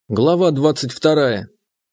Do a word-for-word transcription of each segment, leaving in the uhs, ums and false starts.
Глава двадцать вторая.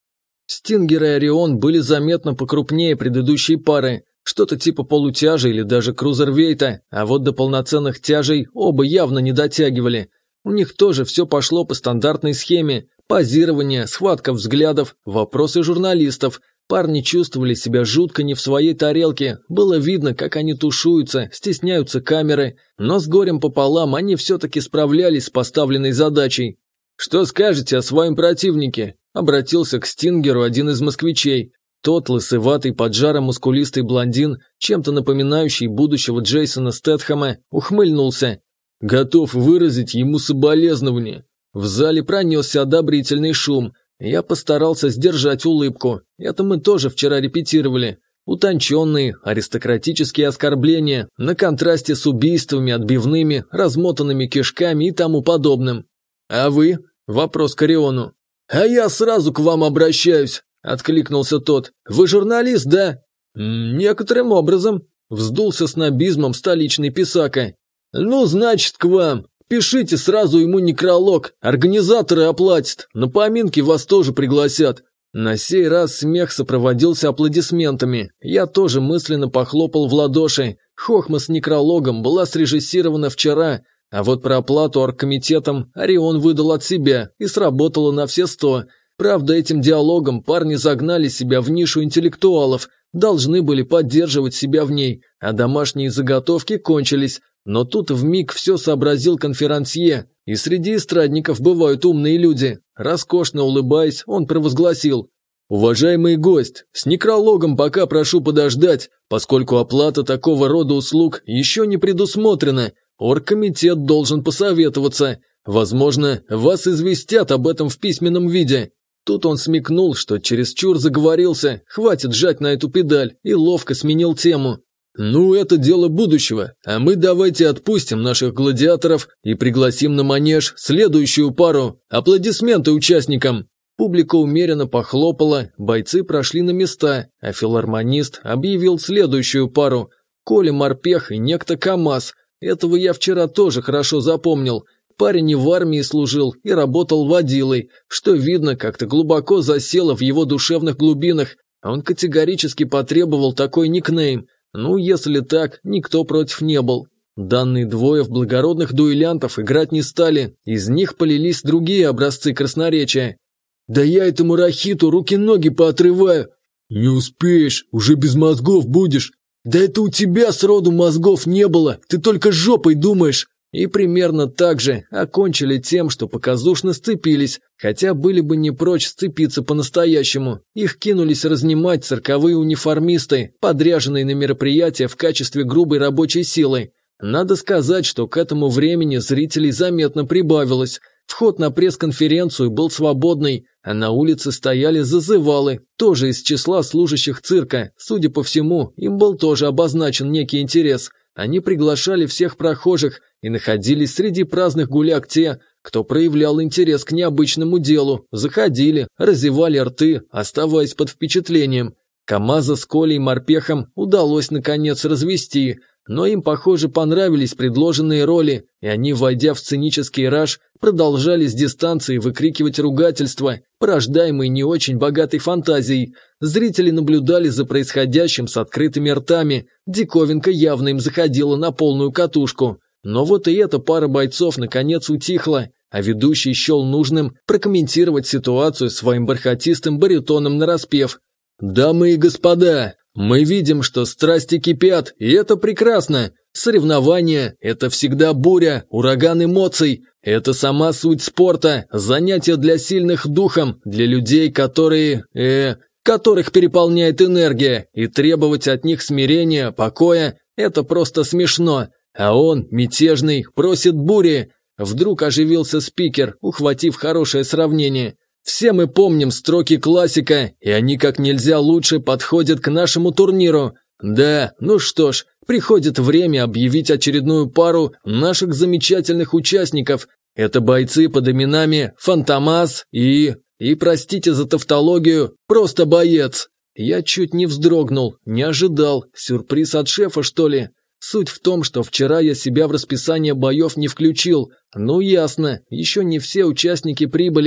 Стингер и Орион были заметно покрупнее предыдущей пары, что-то типа полутяжа или даже крузервейта, а вот до полноценных тяжей оба явно не дотягивали. У них тоже все пошло по стандартной схеме: позирование, схватка взглядов, вопросы журналистов. Парни чувствовали себя жутко не в своей тарелке, было видно, как они тушуются, стесняются камеры, но с горем пополам они все-таки справлялись с поставленной задачей. «Что скажете о своем противнике?» – обратился к Стингеру один из москвичей. Тот лысыватый, поджаром мускулистый блондин, чем-то напоминающий будущего Джейсона Стэтхэма, ухмыльнулся. «Готов выразить ему соболезнование». В зале пронесся одобрительный шум. Я постарался сдержать улыбку. Это мы тоже вчера репетировали. Утонченные, аристократические оскорбления, на контрасте с убийствами, отбивными, размотанными кишками и тому подобным. «А вы?» – вопрос к Ориону. «А я сразу к вам обращаюсь», – откликнулся тот. «Вы журналист, да?» «Некоторым образом», – вздулся снобизмом столичный писака. «Ну, значит, к вам. Пишите сразу ему некролог, организаторы оплатят, на поминки вас тоже пригласят». На сей раз смех сопроводился аплодисментами. Я тоже мысленно похлопал в ладоши. Хохма с некрологом была срежиссирована вчера. А вот про оплату оргкомитетом Орион выдал от себя и сработало на все сто. Правда, этим диалогом парни загнали себя в нишу интеллектуалов, должны были поддерживать себя в ней, а домашние заготовки кончились. Но тут вмиг все сообразил конферансье, и среди эстрадников бывают умные люди. Роскошно улыбаясь, он провозгласил: «Уважаемый гость, с некрологом пока прошу подождать, поскольку оплата такого рода услуг еще не предусмотрена. Оргкомитет должен посоветоваться. Возможно, вас известят об этом в письменном виде». Тут он смекнул, что чересчур заговорился, хватит жать на эту педаль, и ловко сменил тему. «Ну, это дело будущего, а мы давайте отпустим наших гладиаторов и пригласим на манеж следующую пару. Аплодисменты участникам!» Публика умеренно похлопала, бойцы прошли на места, а филармонист объявил следующую пару. Коля Морпех и некто КамАЗ. Этого я вчера тоже хорошо запомнил. Парень и в армии служил, и работал водилой, что видно, как-то глубоко засело в его душевных глубинах. Он категорически потребовал такой никнейм. Ну, если так, никто против не был. Данные двое в благородных дуэлянтов играть не стали, из них полились другие образцы красноречия. «Да я этому рахиту руки-ноги поотрываю!» «Не успеешь, уже без мозгов будешь!» «Да это у тебя сроду мозгов не было, ты только жопой думаешь!» И примерно так же окончили тем, что показушно сцепились, хотя были бы не прочь сцепиться по-настоящему. Их кинулись разнимать цирковые униформисты, подряженные на мероприятия в качестве грубой рабочей силы. Надо сказать, что к этому времени зрителей заметно прибавилось. Вход на пресс-конференцию был свободный, а на улице стояли зазывалы, тоже из числа служащих цирка. Судя по всему, им был тоже обозначен некий интерес. Они приглашали всех прохожих и находились среди праздных гуляк те, кто проявлял интерес к необычному делу, заходили, разевали рты, оставаясь под впечатлением. КамАЗа с Колей Морпехом удалось наконец развести, но им, похоже, понравились предложенные роли, и они, войдя в сценический раж, продолжали с дистанции выкрикивать ругательства, порождаемые не очень богатой фантазией. Зрители наблюдали за происходящим с открытыми ртами, диковинка явно им заходила на полную катушку. Но вот и эта пара бойцов наконец утихла, а ведущий счел нужным прокомментировать ситуацию своим бархатистым баритоном нараспев. «Дамы и господа, мы видим, что страсти кипят, и это прекрасно. Соревнования – это всегда буря, ураган эмоций. Это сама суть спорта, занятие для сильных духом, для людей, которые… э… которых переполняет энергия, и требовать от них смирения, покоя – это просто смешно. А он, мятежный, просит бури». Вдруг оживился спикер, ухватив хорошее сравнение. «Все мы помним строки классика, и они как нельзя лучше подходят к нашему турниру. Да, ну что ж, приходит время объявить очередную пару наших замечательных участников. Это бойцы под именами Фантомас и… и, простите за тавтологию, просто боец». Я чуть не вздрогнул, не ожидал, сюрприз от шефа, что ли? Суть в том, что вчера я себя в расписание боев не включил. Ну ясно, еще не все участники прибыли.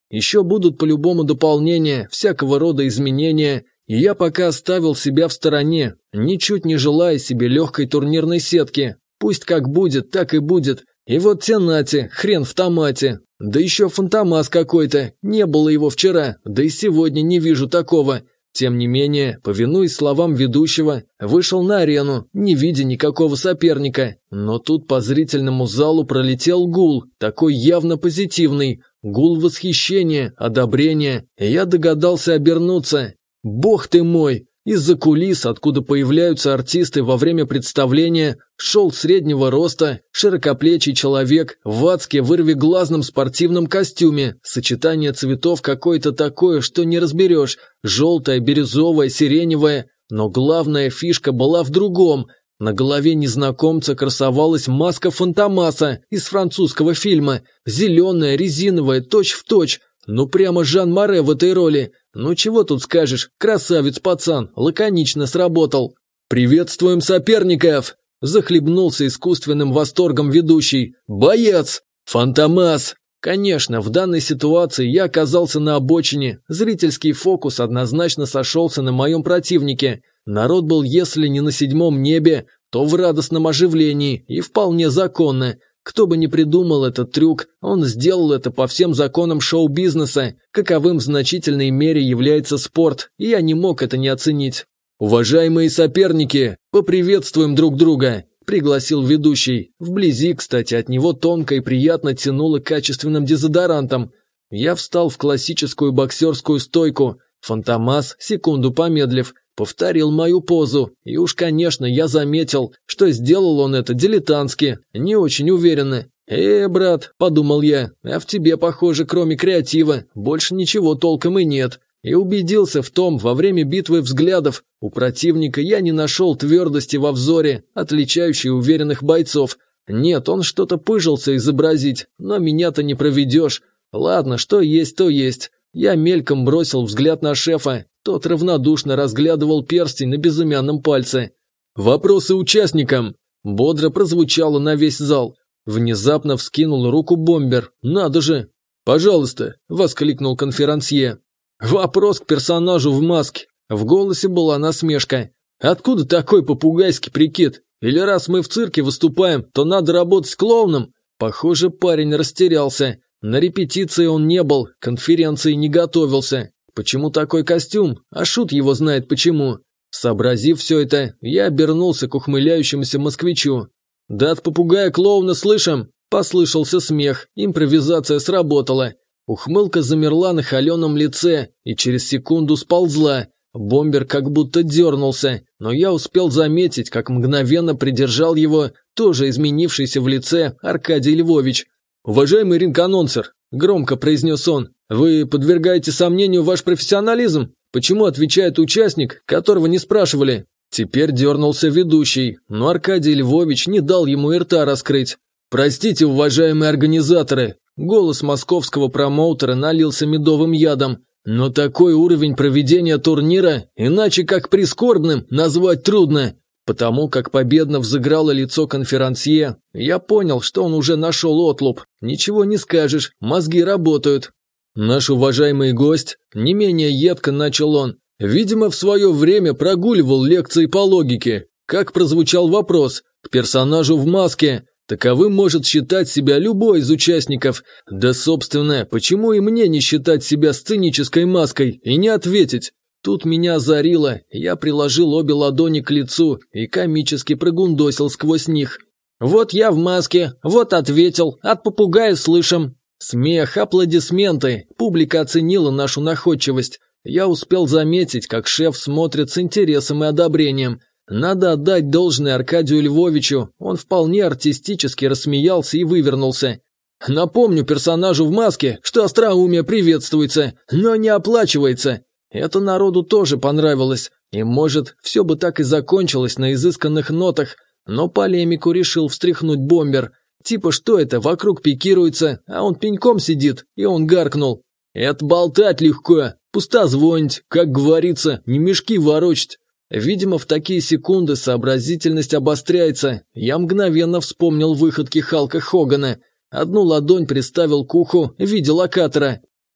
Еще будут по-любому дополнения, всякого рода изменения, и я пока оставил себя в стороне, ничуть не желая себе легкой турнирной сетки. Пусть как будет, так и будет. И вот те нате, хрен в томате. Да еще фантомас какой-то, не было его вчера, да и сегодня не вижу такого. Тем не менее, повинуясь словам ведущего, вышел на арену, не видя никакого соперника. Но тут по зрительному залу пролетел гул, такой явно позитивный. Гул восхищения, одобрения, и я догадался обернуться. Бог ты мой! Из-за кулис, откуда появляются артисты во время представления, шел среднего роста, широкоплечий человек в адске вырвиглазном спортивном костюме. Сочетание цветов какое-то такое, что не разберешь. Желтое, бирюзовое, сиреневое. Но главная фишка была в другом. На голове незнакомца красовалась маска Фантомаса из французского фильма. Зеленая, резиновая, точь-в-точь. Ну прямо Жан Море в этой роли. Ну чего тут скажешь, красавец пацан, лаконично сработал. «Приветствуем соперников!» – захлебнулся искусственным восторгом ведущий. «Боец! Фантомас!» Конечно, в данной ситуации я оказался на обочине, зрительский фокус однозначно сошелся на моем противнике. Народ был, если не на седьмом небе, то в радостном оживлении, и вполне законно. Кто бы ни придумал этот трюк, он сделал это по всем законам шоу-бизнеса, каковым в значительной мере является спорт, и я не мог это не оценить. «Уважаемые соперники, поприветствуем друг друга», – пригласил ведущий. Вблизи, кстати, от него тонко и приятно тянуло качественным дезодорантом. Я встал в классическую боксерскую стойку. Фантомас, секунду помедлив, повторил мою позу, и уж, конечно, я заметил, что сделал он это дилетантски, не очень уверенно. «Э, брат», – подумал я, – «а в тебе, похоже, кроме креатива, больше ничего толком и нет». И убедился в том, во время битвы взглядов, у противника я не нашел твердости во взоре, отличающей уверенных бойцов. Нет, он что-то пыжился изобразить, но меня-то не проведешь. Ладно, что есть, то есть. Я мельком бросил взгляд на шефа, тот равнодушно разглядывал перстень на безымянном пальце. «Вопросы участникам!» Бодро прозвучало на весь зал. Внезапно вскинул руку бомбер. «Надо же!» «Пожалуйста!» – воскликнул конферансье. «Вопрос к персонажу в маске». В голосе была насмешка. «Откуда такой попугайский прикид? Или раз мы в цирке выступаем, то надо работать с клоуном?» Похоже, парень растерялся. На репетиции он не был, к конференции не готовился. Почему такой костюм? А шут его знает почему. Сообразив все это, я обернулся к ухмыляющемуся москвичу. «Да от попугая-клоуна слышим?» Послышался смех, импровизация сработала. Ухмылка замерла на холеном лице и через секунду сползла. Бомбер как будто дернулся, но я успел заметить, как мгновенно придержал его, тоже изменившийся в лице, Аркадий Львович. «Уважаемый ринг-анонсер», – громко произнес он, – «вы подвергаете сомнению ваш профессионализм? Почему отвечает участник, которого не спрашивали?» Теперь дернулся ведущий, но Аркадий Львович не дал ему и рта раскрыть. «Простите, уважаемые организаторы», – голос московского промоутера налился медовым ядом, «но такой уровень проведения турнира, иначе как прискорбным, назвать трудно». Потому как победно взыграло лицо конферансье, я понял, что он уже нашел отлуп. Ничего не скажешь, мозги работают. «Наш уважаемый гость», не менее едко начал он, видимо, в свое время прогуливал лекции по логике. Как прозвучал вопрос к персонажу в маске, таковым может считать себя любой из участников. Да, собственно, почему и мне не считать себя сценической маской и не ответить? Тут меня озарило, я приложил обе ладони к лицу и комически прогундосил сквозь них. «Вот я в маске, вот ответил, от попугая слышим». Смех, аплодисменты, публика оценила нашу находчивость. Я успел заметить, как шеф смотрит с интересом и одобрением. Надо отдать должное Аркадию Львовичу, он вполне артистически рассмеялся и вывернулся. «Напомню персонажу в маске, что остроумие приветствуется, но не оплачивается». Это народу тоже понравилось, и, может, все бы так и закончилось на изысканных нотах, но полемику решил встряхнуть бомбер. Типа, что это, вокруг пикируется, а он пеньком сидит, и он гаркнул. «Это болтать легко, пустозвонить, как говорится, не мешки ворочать». Видимо, в такие секунды сообразительность обостряется. Я мгновенно вспомнил выходки Халка Хогана. Одну ладонь приставил к уху в виде локатора.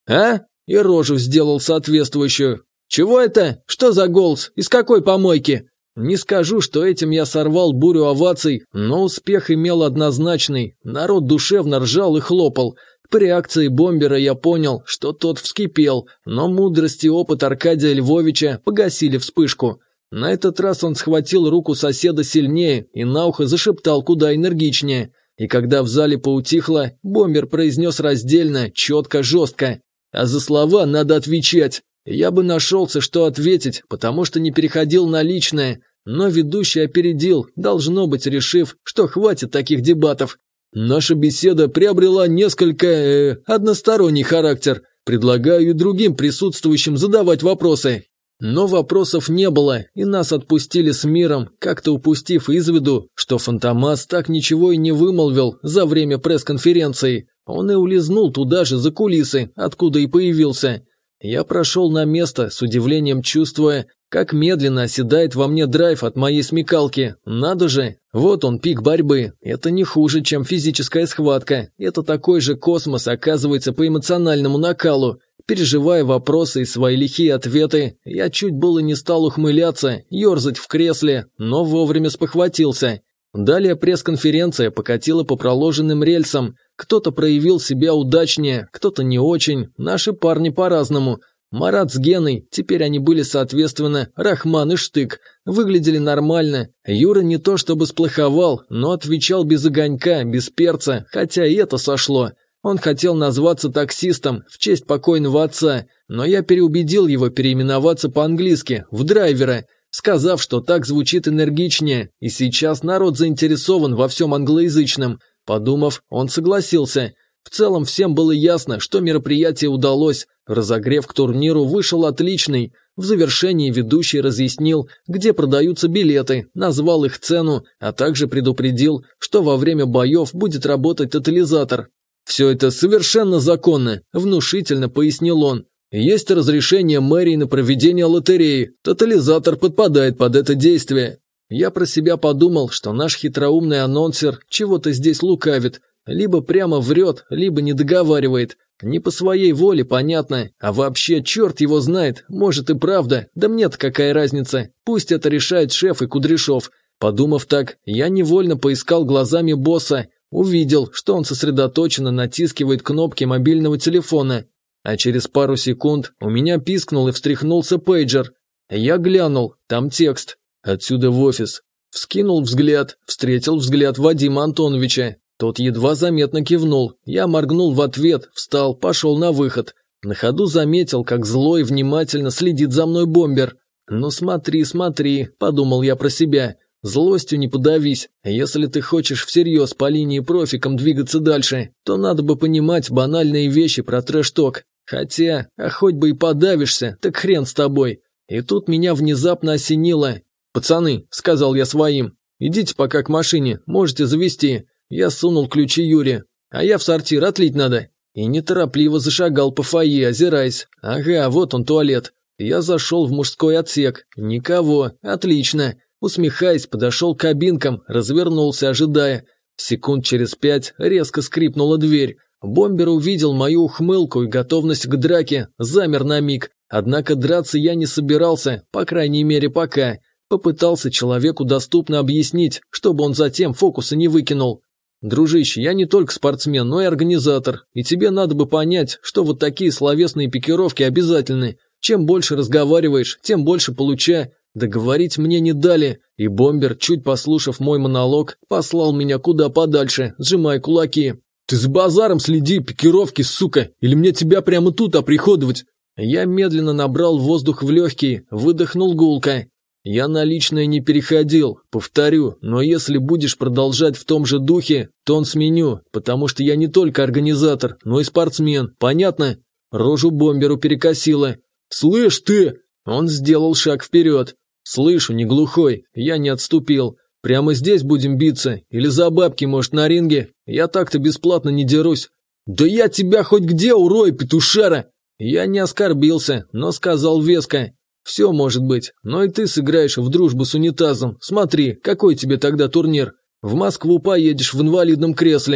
«А?» И рожу сделал соответствующую. «Чего это? Что за голос? Из какой помойки?» Не скажу, что этим я сорвал бурю оваций, но успех имел однозначный. Народ душевно ржал и хлопал. По реакции бомбера я понял, что тот вскипел, но мудрость и опыт Аркадия Львовича погасили вспышку. На этот раз он схватил руку соседа сильнее и на ухо зашептал куда энергичнее. И когда в зале поутихло, бомбер произнес раздельно, четко, жестко. «А за слова надо отвечать». Я бы нашелся, что ответить, потому что не переходил на личное, но ведущий опередил, должно быть, решив, что хватит таких дебатов. Наша беседа приобрела несколько э, односторонний характер. Предлагаю и другим присутствующим задавать вопросы. Но вопросов не было, и нас отпустили с миром, как-то упустив из виду, что Фантомас так ничего и не вымолвил за время пресс-конференции. Он и улизнул туда же, за кулисы, откуда и появился. Я прошел на место, с удивлением чувствуя, как медленно оседает во мне драйв от моей смекалки. Надо же, вот он, пик борьбы. Это не хуже, чем физическая схватка. Это такой же космос, оказывается, по эмоциональному накалу. Переживая вопросы и свои лихие ответы, я чуть было не стал ухмыляться, ерзать в кресле, но вовремя спохватился. Далее пресс-конференция покатила по проложенным рельсам. Кто-то проявил себя удачнее, кто-то не очень, наши парни по-разному. Марат с Геной, теперь они были соответственно Рахман и Штык, выглядели нормально. Юра не то чтобы сплоховал, но отвечал без огонька, без перца, хотя и это сошло. Он хотел назваться таксистом в честь покойного отца, но я переубедил его переименоваться по-английски, в драйвера, сказав, что так звучит энергичнее, и сейчас народ заинтересован во всем англоязычном. Подумав, он согласился. В целом всем было ясно, что мероприятие удалось. Разогрев к турниру вышел отличный. В завершении ведущий разъяснил, где продаются билеты, назвал их цену, а также предупредил, что во время боев будет работать тотализатор. «Все это совершенно законно», – внушительно пояснил он. «Есть разрешение мэрии на проведение лотереи. Тотализатор подпадает под это действие». Я про себя подумал, что наш хитроумный анонсер чего-то здесь лукавит. Либо прямо врет, либо не договаривает. Не по своей воле, понятно. А вообще, черт его знает, может и правда. Да мне-то какая разница. Пусть это решает шеф и Кудряшов. Подумав так, я невольно поискал глазами босса. Увидел, что он сосредоточенно натискивает кнопки мобильного телефона. А через пару секунд у меня пискнул и встряхнулся пейджер. Я глянул, там текст. «Отсюда в офис». Вскинул взгляд, встретил взгляд Вадима Антоновича. Тот едва заметно кивнул. Я моргнул в ответ, встал, пошел на выход. На ходу заметил, как злой и внимательно следит за мной бомбер. «Ну смотри, смотри», – подумал я про себя. «Злостью не подавись. Если ты хочешь всерьез по линии профиком двигаться дальше, то надо бы понимать банальные вещи про трэш-ток. Хотя, а хоть бы и подавишься, так хрен с тобой». И тут меня внезапно осенило. «Пацаны», – сказал я своим, – «идите пока к машине, можете завести». Я сунул ключи Юре. «А я в сортир, отлить надо». И неторопливо зашагал по фойе, озираясь. Ага, вот он туалет. Я зашел в мужской отсек. Никого. Отлично. Усмехаясь, подошел к кабинкам, развернулся, ожидая. Секунд через пять резко скрипнула дверь. Бомбер увидел мою ухмылку и готовность к драке, замер на миг. Однако драться я не собирался, по крайней мере пока. Попытался человеку доступно объяснить, чтобы он затем фокусы не выкинул. «Дружище, я не только спортсмен, но и организатор, и тебе надо бы понять, что вот такие словесные пикировки обязательны. Чем больше разговариваешь, тем больше получай». Договорить мне не дали, и бомбер, чуть послушав мой монолог, послал меня куда подальше, сжимая кулаки. «Ты с базаром следи, пикировки, сука, или мне тебя прямо тут оприходовать?» Я медленно набрал воздух в легкие, выдохнул гулко. «Я на личное не переходил, повторю, но если будешь продолжать в том же духе, то он сменю, потому что я не только организатор, но и спортсмен, понятно?» Рожу бомберу перекосило. «Слышь ты!» Он сделал шаг вперед. «Слышу, не глухой, я не отступил. Прямо здесь будем биться, или за бабки, может, на ринге? Я так-то бесплатно не дерусь». «Да я тебя хоть где, урой, петушара!» Я не оскорбился, но сказал веско. «Все может быть, но и ты сыграешь в дружбу с унитазом. Смотри, какой тебе тогда турнир? В Москву поедешь в инвалидном кресле».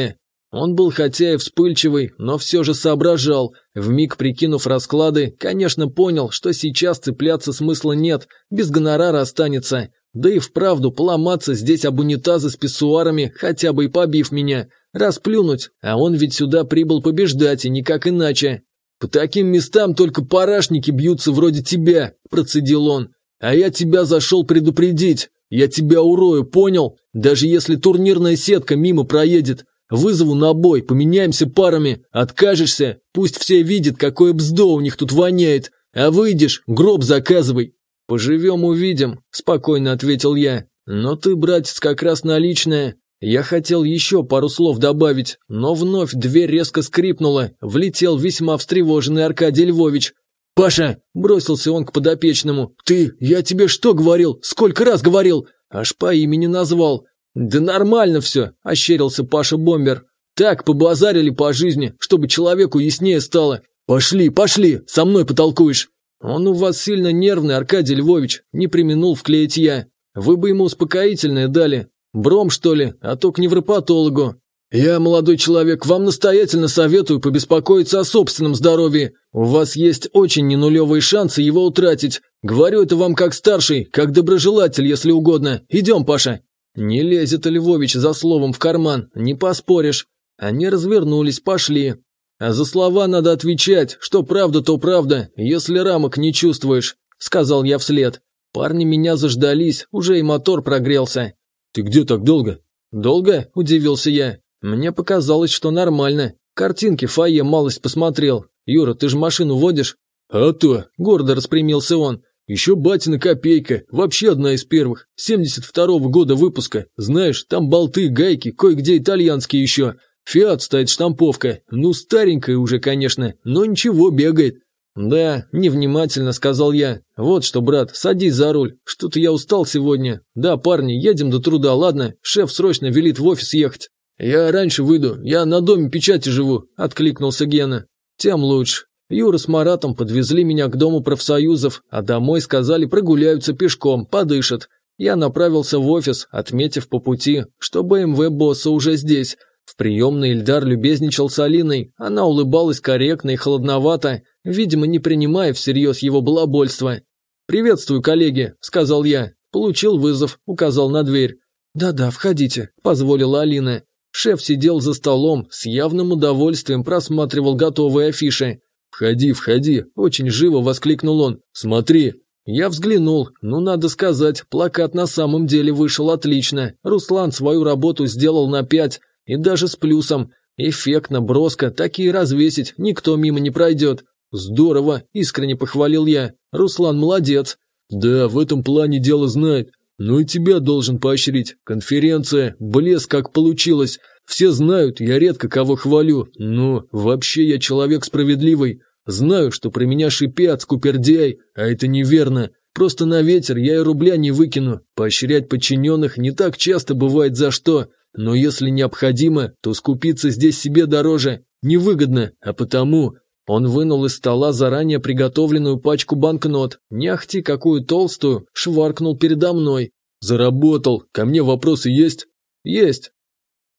Он был хотя и вспыльчивый, но все же соображал. Вмиг прикинув расклады, конечно, понял, что сейчас цепляться смысла нет, без гонорара останется. Да и вправду поломаться здесь об унитазы с писсуарами, хотя бы и побив меня. Расплюнуть, а он ведь сюда прибыл побеждать, и никак иначе. «По таким местам только парашники бьются вроде тебя», – процедил он. «А я тебя зашел предупредить. Я тебя урою, понял? Даже если турнирная сетка мимо проедет. Вызову на бой, поменяемся парами. Откажешься, пусть все видят, какое бздо у них тут воняет. А выйдешь, гроб заказывай». «Поживем, увидим», – спокойно ответил я. «Но ты, братец, как раз наличная». Я хотел еще пару слов добавить, но вновь дверь резко скрипнула, влетел весьма встревоженный Аркадий Львович. «Паша!» – бросился он к подопечному. «Ты, я тебе что говорил? Сколько раз говорил?» Аж по имени назвал. «Да нормально все», – ощерился Паша-бомбер. «Так, побазарили по жизни, чтобы человеку яснее стало. Пошли, пошли, со мной потолкуешь». «Он у вас сильно нервный, Аркадий Львович», – не преминул вклеить я. «Вы бы ему успокоительное дали. Бром, что ли, а то к невропатологу». «Я, молодой человек, вам настоятельно советую побеспокоиться о собственном здоровье. У вас есть очень ненулевые шансы его утратить. Говорю это вам как старший, как доброжелатель, если угодно. Идем, Паша». Не лезет Львович за словом в карман, не поспоришь. Они развернулись, пошли. А за слова надо отвечать, что правда, то правда, если рамок не чувствуешь, сказал я вслед. Парни меня заждались, уже и мотор прогрелся. «Ты где так долго?» «Долго?» – удивился я. Мне показалось, что нормально. Картинки в фойе малость посмотрел. «Юра, ты же машину водишь?» «А то!» – гордо распрямился он. «Еще батина копейка, вообще одна из первых, семьдесят второго года выпуска. Знаешь, там болты, гайки, кое-где итальянские еще. Фиат стоит штамповка, ну старенькая уже, конечно, но ничего, бегает». «Да, невнимательно», – сказал я. «Вот что, брат, садись за руль, что-то я устал сегодня. Да, парни, едем до труда, ладно? Шеф срочно велит в офис ехать». «Я раньше выйду, я на доме печати живу», – откликнулся Гена. «Тем лучше». Юра с Маратом подвезли меня к дому профсоюзов, а домой сказали прогуляются пешком, подышат. Я направился в офис, отметив по пути, что бэ эм вэ босса уже здесь. В приемной Ильдар любезничал с Алиной, она улыбалась корректно и холодновато, видимо, не принимая всерьез его балабольство. «Приветствую, коллеги», – сказал я. «Получил вызов», – указал на дверь. «Да-да, входите», – позволила Алина. Шеф сидел за столом, с явным удовольствием просматривал готовые афиши. «Входи, входи», – очень живо воскликнул он. «Смотри». Я взглянул, ну надо сказать, плакат на самом деле вышел отлично. Руслан свою работу сделал на пять. И даже с плюсом. Эффектно, броско, такие развесить никто мимо не пройдет. Здорово, искренне похвалил я. Руслан молодец. Да, в этом плане дело знает. Ну и тебя должен поощрить. Конференция, блеск как получилось. Все знают, я редко кого хвалю. Но вообще я человек справедливый. Знаю, что про меня шипят, скупердяй, а это неверно. Просто на ветер я и рубля не выкину. Поощрять подчиненных не так часто бывает за что. Но если необходимо, то скупиться здесь себе дороже, невыгодно, а потому... Он вынул из стола заранее приготовленную пачку банкнот, не ахти какую толстую, шваркнул передо мной. «Заработал, ко мне вопросы есть?» «Есть.